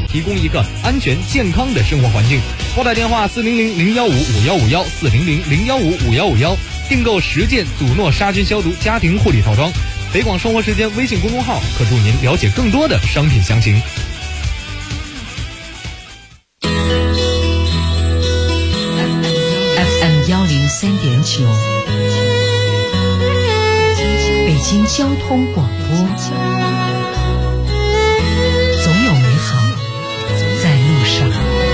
提供一个安全健康的生活环境。拨打电话400-015-5151，400-015-5151，订购10件祖诺杀菌消毒家庭护理套装。北广生活时间微信公众号可助您了解更多的商品详情。 FM103.9，北京交通广播，总有美好在路上。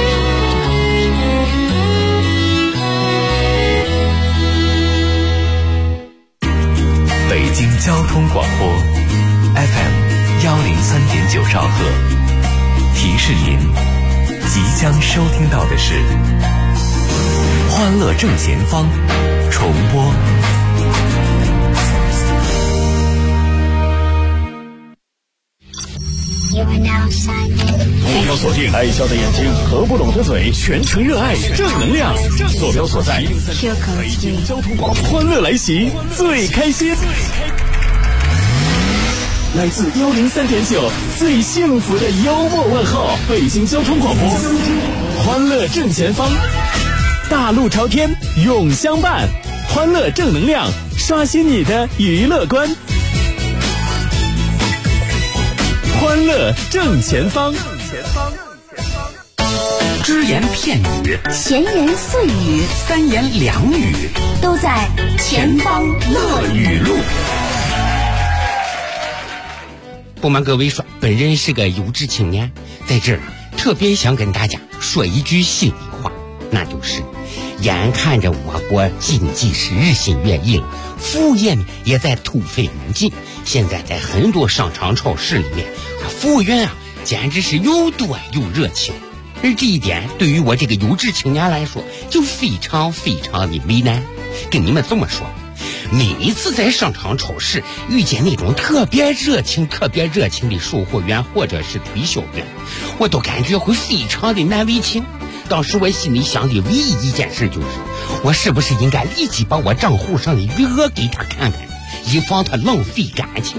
北京交通广播 FM103.9兆赫，提示您即将收听到的是欢乐正前方重播。 目标锁定爱笑的眼睛和不拢的嘴，全程热爱正能量。坐标所在北京交通广播，欢乐来袭，最开心。来自103.9最幸福的幽默问候，北京交通广播，欢乐正前方，大路朝天永相伴，欢乐正能量，刷新你的娱乐观。欢乐正前方， 只言片语， 闲言碎语， 三言两语， 都在前方乐语录。 不瞒各位说，本人是个有志青年，在这儿特别想跟大家说一句心里话，那就是眼看着我国经济是日新月异了，服务业也在突飞猛进，现在在很多商场超市里面，服务员简直是又多又热情，而这一点对于我这个有志青年来说就非常非常的为难。跟你们这么说，每一次在商场超市遇见那种特别热情的售货员或者是推销员，我都感觉会非常的难为情。当时我心里想的唯一一件事就是，我是不是应该立即把我账户上的余额给他看看，以防他浪费感情。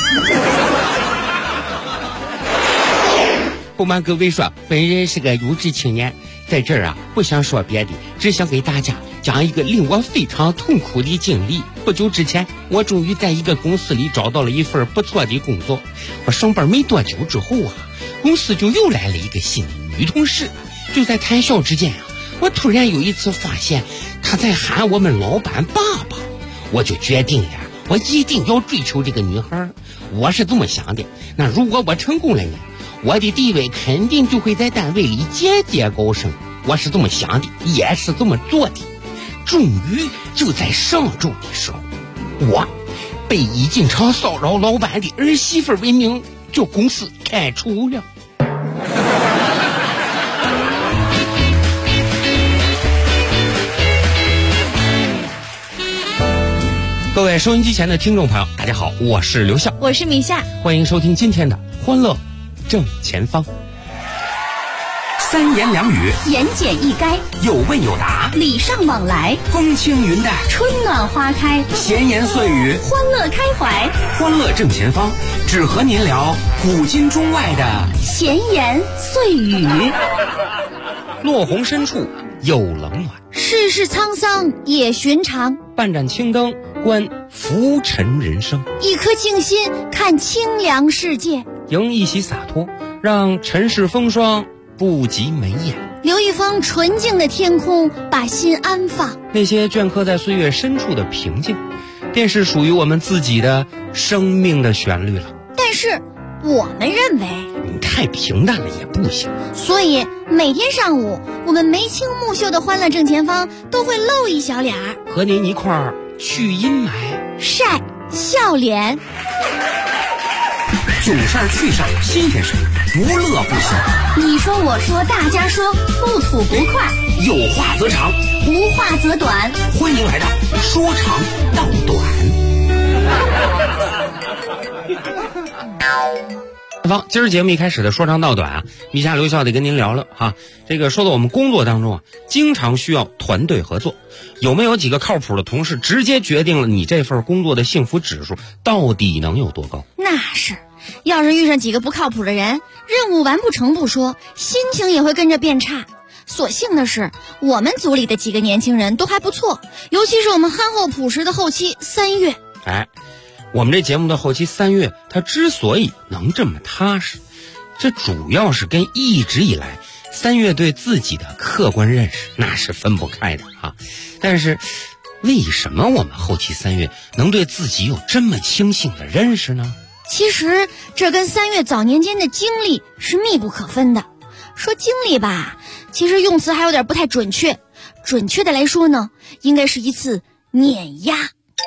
不瞒各位说，本人是个有志青年，在这儿不想说别的，只想给大家讲一个令我非常痛苦的经历。不久之前，我终于在一个公司里找到了一份不错的工作。我上班没多久之后公司就又来了一个新的女同事。就在谈笑之间我突然有一次发现她在喊我们老板爸爸，我就决定了，我一定要追求这个女孩。我是这么想的，那如果我成功了呢，我的地位肯定就会在单位里节节高升。我是这么想的，也是这么做的。终于就在上周的时候，我被以经常骚扰老板的儿媳妇为名就公司开除了。各位收音机前的听众朋友，大家好，我是刘笑， 我是米夏， 欢迎收听今天的欢乐正前方。 三言两语， 言简意赅， 有问有答， 礼尚往来， 风轻云淡， 春暖花开， 闲言碎语， 欢乐开怀。 欢乐正前方，只和您聊古今中外的闲言碎语。 落红深处有冷暖， 世事沧桑也寻常。 半盏青灯观浮沉人生， 一颗静心看清凉世界。 迎一袭洒脱，让尘世风霜不及眉眼。 留一方纯净的天空，把心安放。 那些镌刻在岁月深处的平静，便是属于我们自己的生命的旋律了。 但是我们认为你太平淡了也不行， 所以每天上午我们眉清目秀的欢乐正前方都会露一小脸儿， 和您一块儿去阴霾， 晒笑脸。 主事儿去事儿，新鲜事儿，不乐不行。 你说我说大家说，不吐不快， 有话则长， 无话则短。 欢迎来到说长道短。 今儿节目一开始的说长道短米夏刘笑得跟您聊了这个说到我们工作当中经常需要团队合作，有没有几个靠谱的同事直接决定了你这份工作的幸福指数到底能有多高？ 那是要是遇上几个不靠谱的人，任务完不成不说，心情也会跟着变差。所幸的是，我们组里的几个年轻人都还不错，尤其是我们憨厚朴实的后期3月。 我们这节目的后期3月，它之所以能这么踏实，这主要是跟一直以来3月对自己的客观认识那是分不开的啊。但是为什么我们后期3月能对自己有这么清醒的认识呢？ 其实这跟3月早年间的经历是密不可分的。说经历吧，其实用词还有点不太准确，准确的来说呢，应该是一次碾压。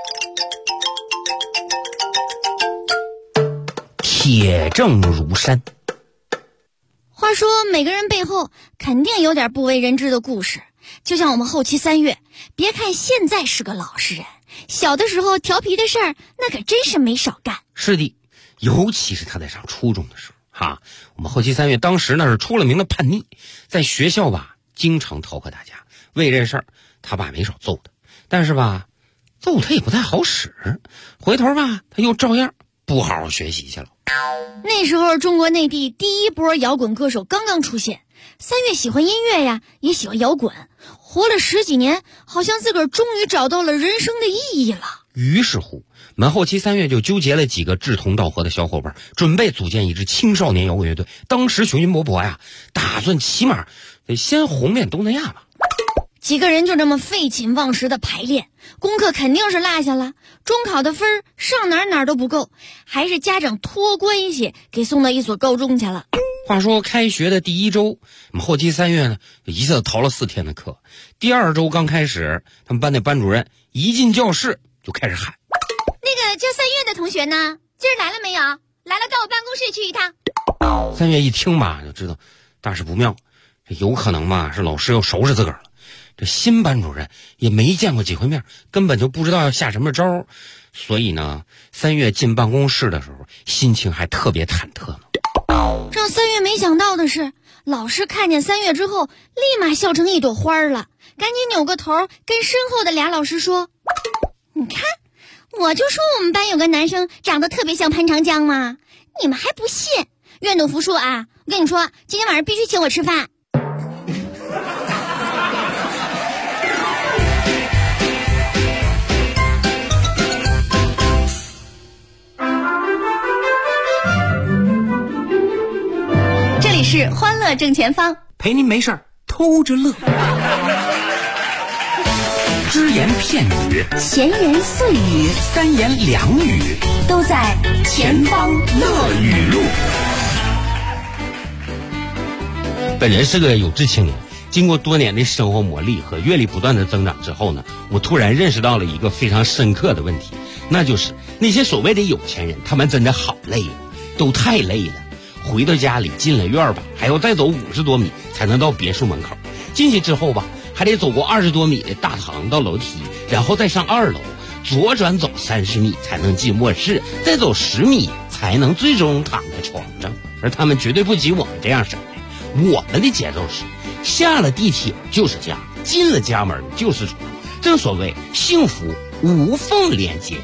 铁证如山。 话说每个人背后肯定有点不为人知的故事，就像我们后期3月，别看现在是个老实人，小的时候调皮的事儿那可真是没少干。 是的，尤其是他在上初中的时候我们后期3月当时那是出了名的叛逆，在学校吧经常逃课打架，为这事儿他爸没少揍他，但是吧揍他也不太好使，回头吧他又照样不好好学习去了。 那时候中国内地第一波摇滚歌手刚刚出现，3月喜欢音乐呀，也喜欢摇滚，活了10几年，好像自个儿终于找到了人生的意义了。 于是乎，我们后期3月就纠结了几个志同道合的小伙伴，准备组建一支青少年摇滚乐队。当时雄心勃勃呀，打算起码得先红遍东南亚吧。 几个人就这么废寝忘食的排练，功课肯定是落下了，中考的分上哪都不够，还是家长托关系给送到一所高中去了。 话说开学的第1周，我们后期3月呢一下子逃了4天的课。第2周刚开始，他们班的班主任一进教室就开始喊：“ 那个叫3月的同学呢？今儿来了没有？来了，到我办公室去一趟。 ”3月一听吧，就知道大事不妙，这有可能吧是老师又收拾自个儿了。这新班主任也没见过几回面，根本就不知道要下什么招，所以呢，3月进办公室的时候，心情还特别忐忑呢。 让3月没想到的是，老师看见3月之后，立马笑成一朵花了，赶紧扭个头跟身后的俩老师说：“你看，我就说我们班有个男生长得特别像潘长江嘛，你们还不信？愿赌服输啊！我跟你说，今天晚上必须请我吃饭。”这里是欢乐正前方， 陪您没事儿偷着乐。只言片语， 闲言碎语， 三言两语， 都在前方乐语录。 本人是个有志青年，经过多年的生活磨砺和阅历不断的增长之后呢，我突然认识到了一个非常深刻的问题，那就是那些所谓的有钱人，他们真的好累，都太累了。回到家里进了院吧，还要再走50多米才能到别墅门口。进去之后吧，还得走过20多米的大堂到楼梯，然后再上2楼，左转走30米才能进卧室，再走10米才能最终躺在床上。而他们绝对不及我们这样省的，我们的节奏是下了地铁就是家，进了家门就是床，正所谓幸福无缝连接。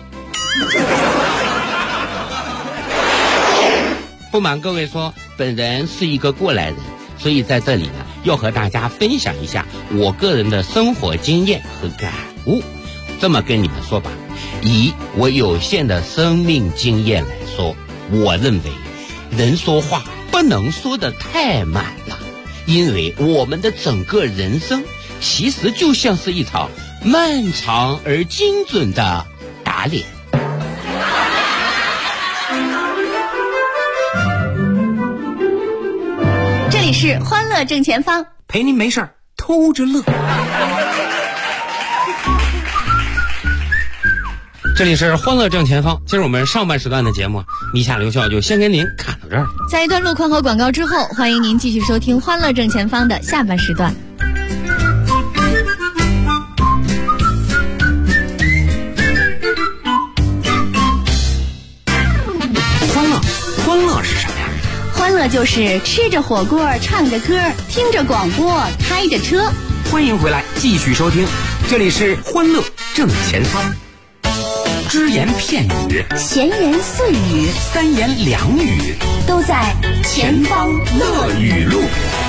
不瞒各位说，本人是一个过来人，所以在这里呢，要和大家分享一下我个人的生活经验和感悟。这么跟你们说吧，以我有限的生命经验来说，我认为人说话不能说得太满了，因为我们的整个人生其实就像是一场漫长而精准的打脸。 这里是欢乐正前方， 陪您没事儿偷着乐。 这里是欢乐正前方，今儿我们上半时段的节目米夏留校就先跟您看到这儿。 在一段路况和广告之后，欢迎您继续收听欢乐正前方的下半时段。 欢乐是什么呀？ 欢乐就是吃着火锅，唱着歌，听着广播，开着车。 欢迎回来，继续收听，这里是欢乐正前方。 只言片语， 闲言碎语， 三言两语， 都在前方乐语录。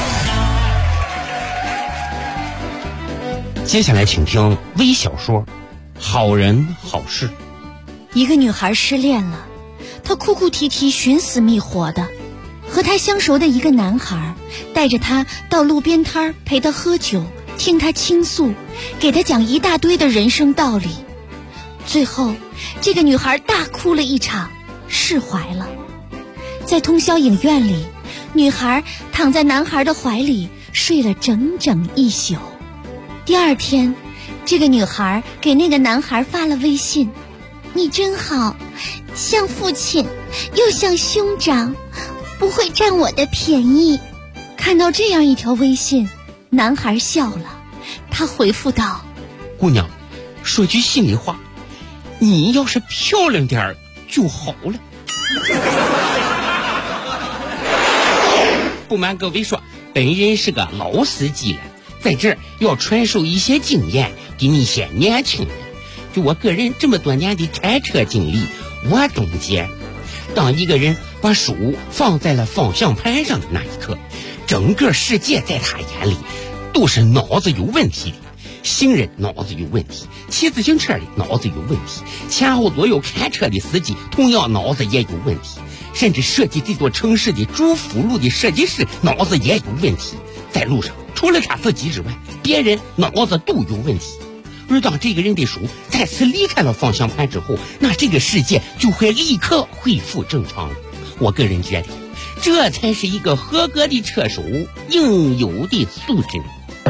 接下来请听微小说《好人好事》。 一个女孩失恋了，她哭哭啼啼寻死觅活的，和她相熟的一个男孩带着她到路边摊陪她喝酒，听她倾诉，给她讲一大堆的人生道理。最后这个女孩大哭了一场，释怀了。在通宵影院里，女孩躺在男孩的怀里睡了整整一宿。第二天，这个女孩给那个男孩发了微信：你真好，像父亲又像兄长，不会占我的便宜。看到这样一条微信，男孩笑了，他回复道： 姑娘，说句心里话，你要是漂亮点儿就好了。不瞒各位说，本人是个老司机了，在这儿要传授一些经验给你些年轻人。就我个人这么多年的开车经历，我总结，当一个人把手放在了方向盘上的那一刻，整个世界在他眼里都是脑子有问题的。行人脑子有问题，骑自行车的脑子有问题，前后左右开车的司机同样脑子也有问题，甚至设计这座城市的主辅路的设计师脑子也有问题。在路上除了他自己之外，别人脑子都有问题。而当这个人的手再次离开了方向盘之后，那这个世界就会立刻恢复正常。我个人觉得，这才是一个合格的车手应有的素质。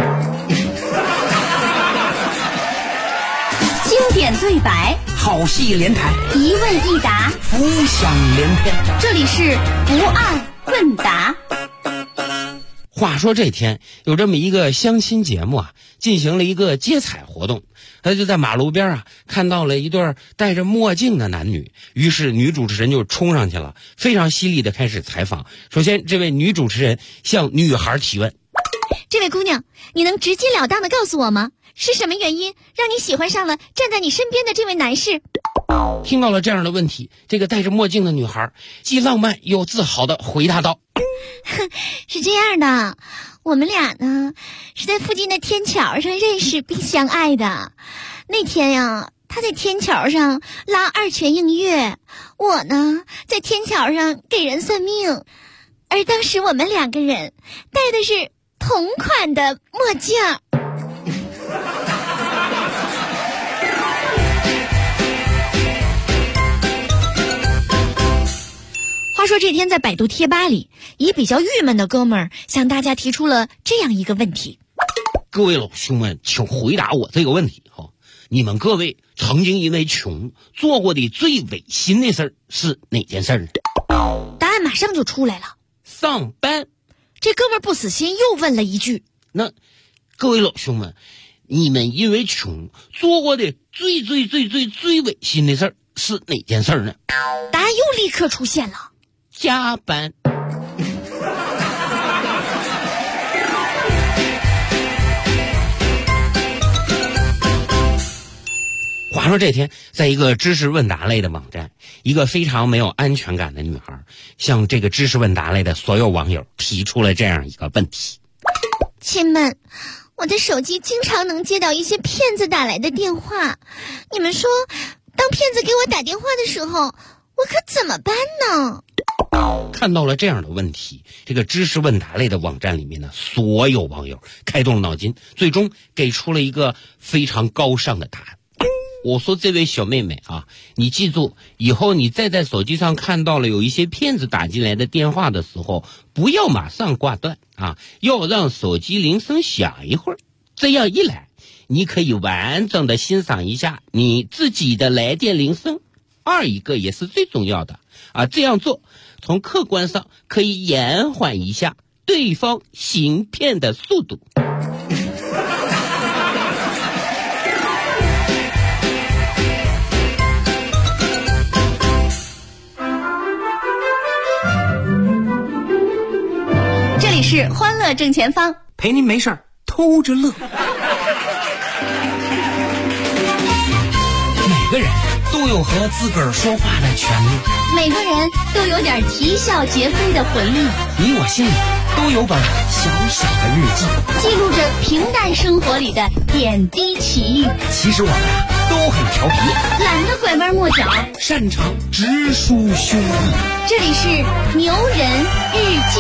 经典对白， 好戏连台， 一问一答， 浮想联翩。 这里是不二问答。 话说这天有这么一个相亲节目啊，进行了一个接彩活动。他就在马路边啊看到了一对戴着墨镜的男女，于是女主持人就冲上去了，非常犀利的开始采访。首先这位女主持人向女孩提问： 这位姑娘，你能直截了当的告诉我吗？是什么原因让你喜欢上了站在你身边的这位男士？ 听到了这样的问题，这个戴着墨镜的女孩既浪漫又自豪的回答道： 是这样的，我们俩呢是在附近的天桥上认识并相爱的。那天呀，他在天桥上拉二泉映月，我呢在天桥上给人算命，而当时我们两个人戴的是同款的墨镜。话说这天在百度贴吧里，一比较郁闷的哥们儿向大家提出了这样一个问题： 各位老兄们，请回答我这个问题哈！你们各位曾经因为穷做过的最违心的事儿是哪件事呢？ 答案马上就出来了， 上班。 这哥们儿不死心，又问了一句： 那各位老兄们，你们因为穷做过的最违心的事儿是哪件事呢？ 答案又立刻出现了， 加班。话说这天，在一个知识问答类的网站，一个非常没有安全感的女孩向这个知识问答类的所有网友提出了这样一个问题： 亲们，我的手机经常能接到一些骗子打来的电话，你们说当骗子给我打电话的时候，我可怎么办呢？ 看到了这样的问题，这个知识问答类的网站里面呢，所有网友开动了脑筋，最终给出了一个非常高尚的答案。我说这位小妹妹啊，你记住，以后你再在手机上看到了有一些骗子打进来的电话的时候，不要马上挂断啊，要让手机铃声响一会儿。这样一来，你可以完整的欣赏一下你自己的来电铃声。二一个也是最重要的啊，这样做从客观上可以延缓一下对方行骗的速度。 这里是欢乐正前方， 陪您没事儿偷着乐。每个人都有和自个儿说话的权利。 每个人都有点啼笑皆非的回忆。 你我心里都有本小小的日记， 记录着平淡生活里的点滴奇遇。 其实我们都很调皮， 懒得拐弯抹角， 擅长直抒胸臆。 这里是牛人日记。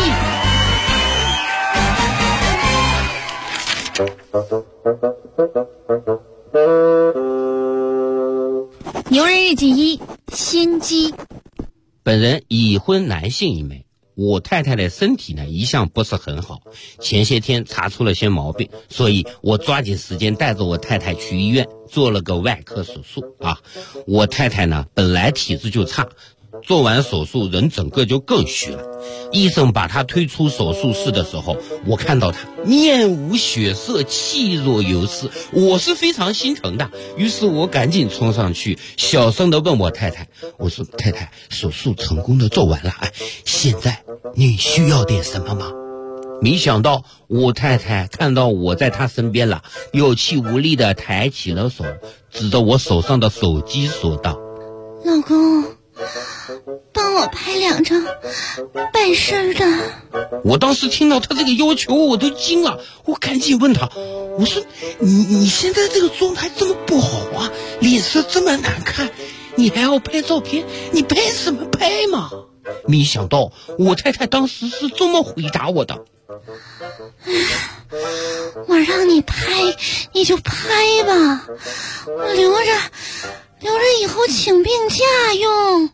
牛人日记1：心机。 本人已婚男性一枚，我太太的身体呢一向不是很好，前些天查出了些毛病，所以我抓紧时间带着我太太去医院做了个外科手术啊。我太太呢本来体质就差，做完手术人整个就更虚了。医生把她推出手术室的时候，我看到她面无血色，气若游丝，我是非常心疼的。于是我赶紧冲上去，小声地问我太太，我说太太，手术成功的做完了，现在你需要点什么吗？没想到我太太看到我在她身边了，有气无力地抬起了手，指着我手上的手机说道， 老公，帮我拍2张办事的。 我当时听到他这个要求我都惊了，我赶紧问他，我说你现在这个状态这么不好啊，脸色这么难看，你还要拍照片，你拍什么拍嘛？没想到我太太当时是这么回答我的， 我让你拍你就拍吧，我留着以后请病假用。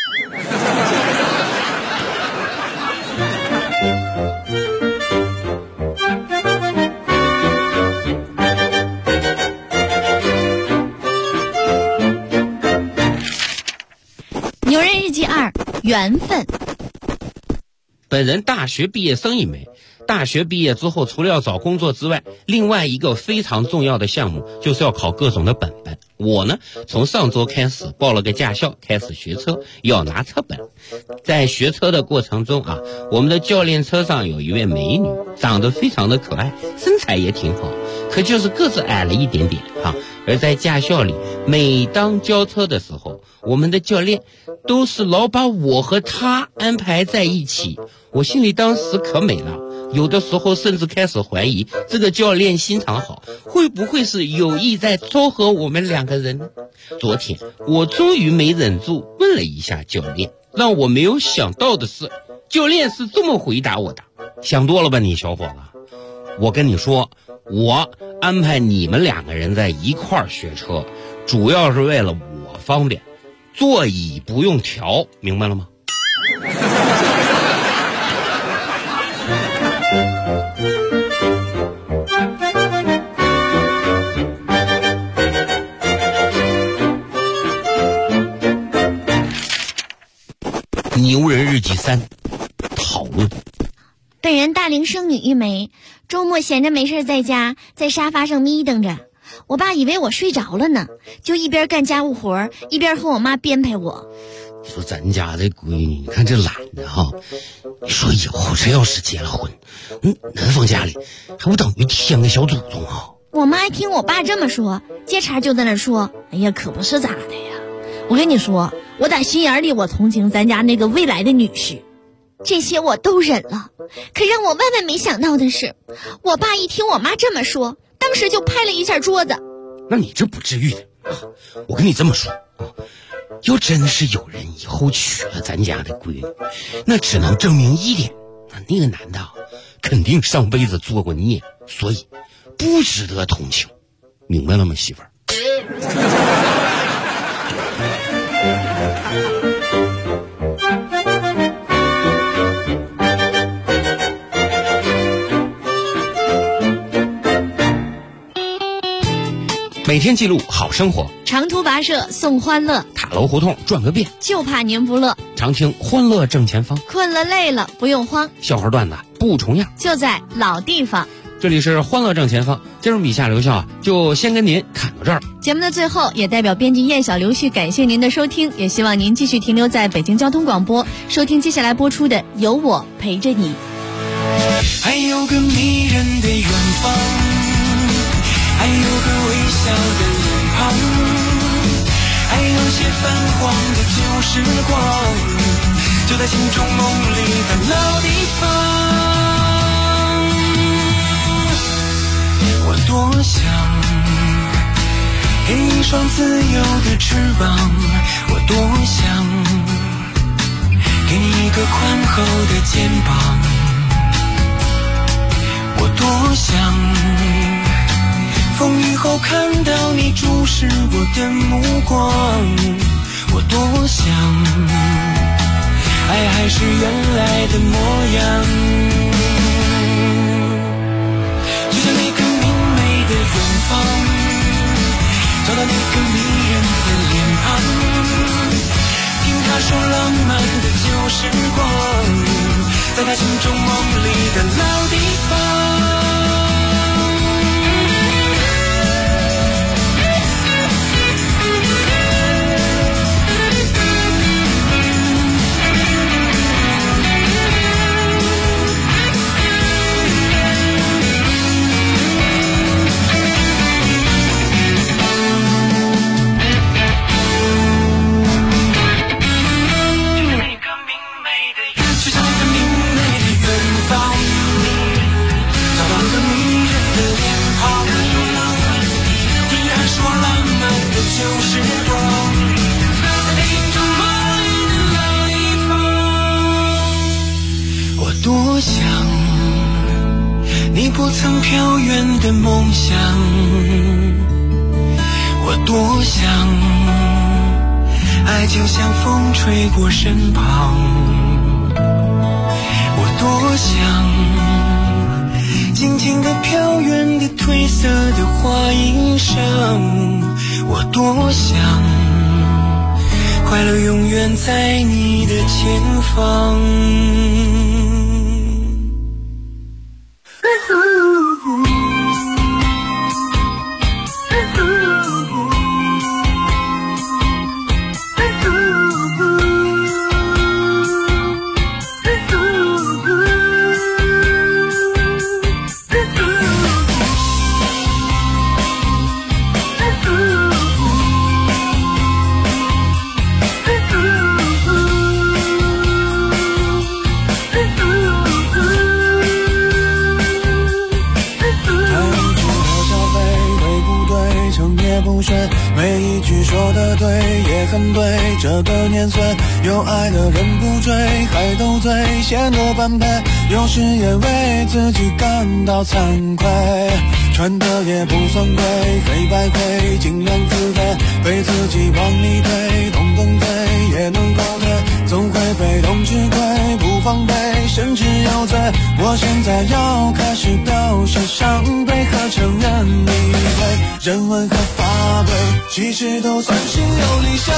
牛人日记2：缘分。 本人大学毕业生一枚，大学毕业之后除了要找工作之外，另外一个非常重要的项目就是要考各种的本本。我呢从上周开始报了个驾校，开始学车，要拿车本。在学车的过程中啊，我们的教练车上有一位美女，长得非常的可爱，身材也挺好，可就是个子矮了一点点啊。而在驾校里，每当教车的时候，我们的教练都是老把我和她安排在一起，我心里当时可美了，有的时候甚至开始怀疑这个教练心肠好，会不会是有意在撮合我们2个人呢？昨天我终于没忍住问了一下教练，让我没有想到的是，教练是这么回答我的，想多了吧你小伙子，我跟你说，我安排你们2个人在一块儿学车，主要是为了我方便，座椅不用调，明白了吗？牛人日记3：讨论。 本人大龄剩女一枚，周末闲着没事在家，在沙发上眯瞪着。我爸以为我睡着了呢，就一边干家务活一边和我妈编排我。 你说咱家这闺女，你看这懒的哈，你说以后这要是结了婚，男方家里还不等于添个小祖宗啊？ 我妈一听我爸这么说，接茬就在那说，哎呀，可不是咋的呀，我跟你说，我打心眼里我同情咱家那个未来的女婿。这些我都忍了，可让我万万没想到的是，我爸一听我妈这么说，当时就拍了一下桌子。 那你这不至于的啊！我跟你这么说啊，要真是有人以后娶了咱家的闺女，那只能证明一点，那个男的肯定上辈子做过孽，所以不值得同情，明白了吗，媳妇儿？每天记录好生活， 长途跋涉送欢乐， 塔楼胡同转个遍， 就怕您不乐。 常听欢乐正前方， 困了累了不用慌， 笑话段子不重样， 就在老地方。 这里是欢乐正前方，今儿米下留校就先跟您侃到这儿。 节目的最后，也代表编辑燕小刘旭感谢您的收听，也希望您继续停留在北京交通广播，收听接下来播出的《有我陪着你》。 还有个迷人的远方，还有个微笑的脸庞，还有些泛黄的旧时光，就在心中梦里的老地方。我多想给你一双自由的翅膀，我多想给你一个宽厚的肩膀，我多想风雨后看到你注视我的目光，我多想爱还是原来的模样，就像那个明媚的远方，找到那个迷人的脸庞，听他说浪漫的旧时光，在他心中梦里的老地方。多想你不曾飘远的梦想，我多想爱就像风吹过身旁，我多想静静地飘远的褪色的花衣裳，我多想快乐永远在你的前方。 每一句说的对也很对，这个年岁有爱的人不追，还斗嘴显得般配，有时也为自己感到惭愧，穿的也不算贵，黑白灰尽量自卑，被自己往里推，动动嘴也能后退，总会被动吃亏，不防备甚至有罪，我现在要开始表现伤悲和承认你对人文和法规其实都算是有理想，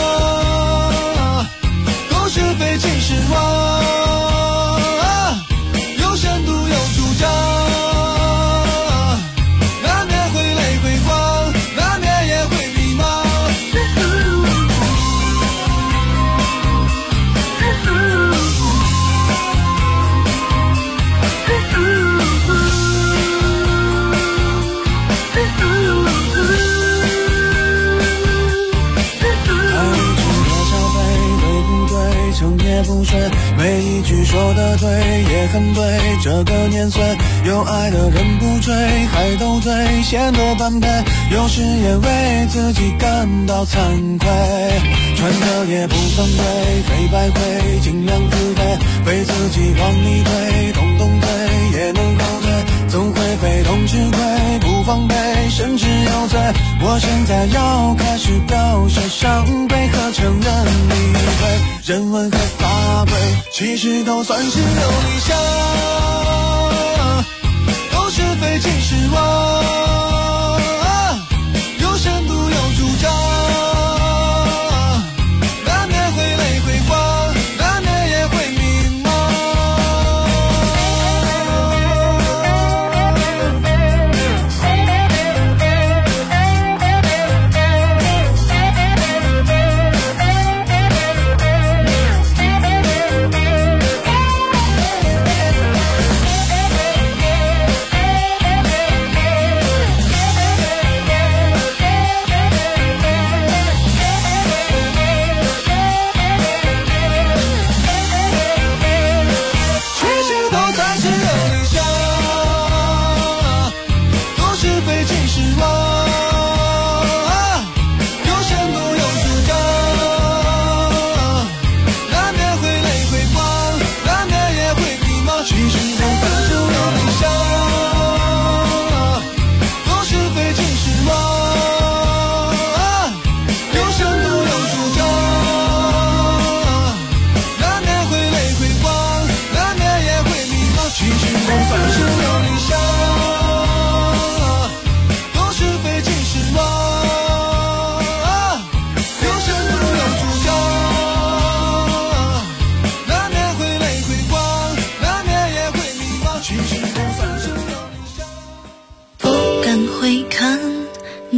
都是非其实话，有深度有主张，难免会累会慌，难免也会迷茫，成也不睡，每一句说的对也很对，这个年岁有爱的人不追，还斗嘴显得般配，有时也为自己感到惭愧，穿的也不算贵，黑白灰尽量自卑，被自己往里推，动动嘴也能后退，总会被动吃亏，不防备甚至有罪，我现在要开始表现伤悲和承认你对人文和法规其实都算是有理想，都是非其实话，有深度有主张，难免会累会慌，难免也会迷茫。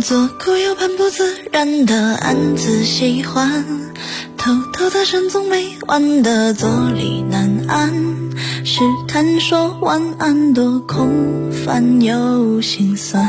做过又很不自然的暗自喜欢，偷偷的深总没完的坐立难安，试探说晚安多空泛又心酸，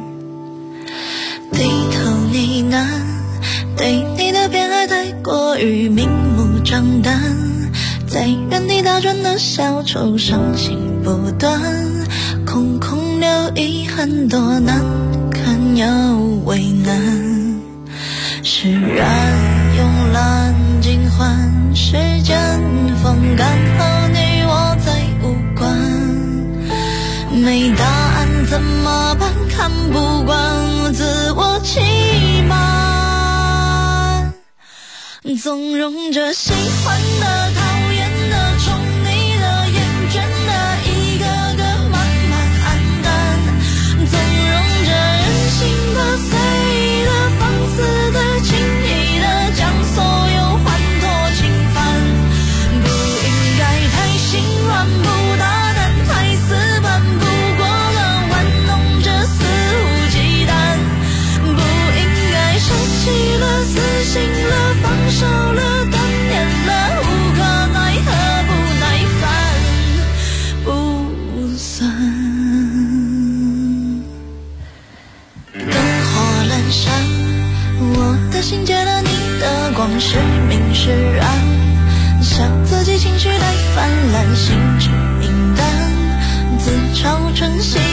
低头呢喃，对你的偏爱太过于明目张胆，在原地打转的小丑伤心不断，空空留遗憾多难堪又为难，释然慵懒尽欢，时间风干后你我再无关，没答案怎么办？看不惯自我欺瞒，纵容着喜欢的、讨厌的、宠你的、厌倦的，一个个慢慢黯淡，纵容着任性的、随意的、放肆的、轻易的，将所有欢脱侵犯，不应该太心软，不大胆，太死板，不过了玩弄着肆无忌惮，不应该舍弃了、死心了、放手了、断念了，无可奈何不耐烦不算。灯火阑珊，我的心借了你的光，是明是暗，笑自己情绪太泛滥，心智明淡，自嘲春熙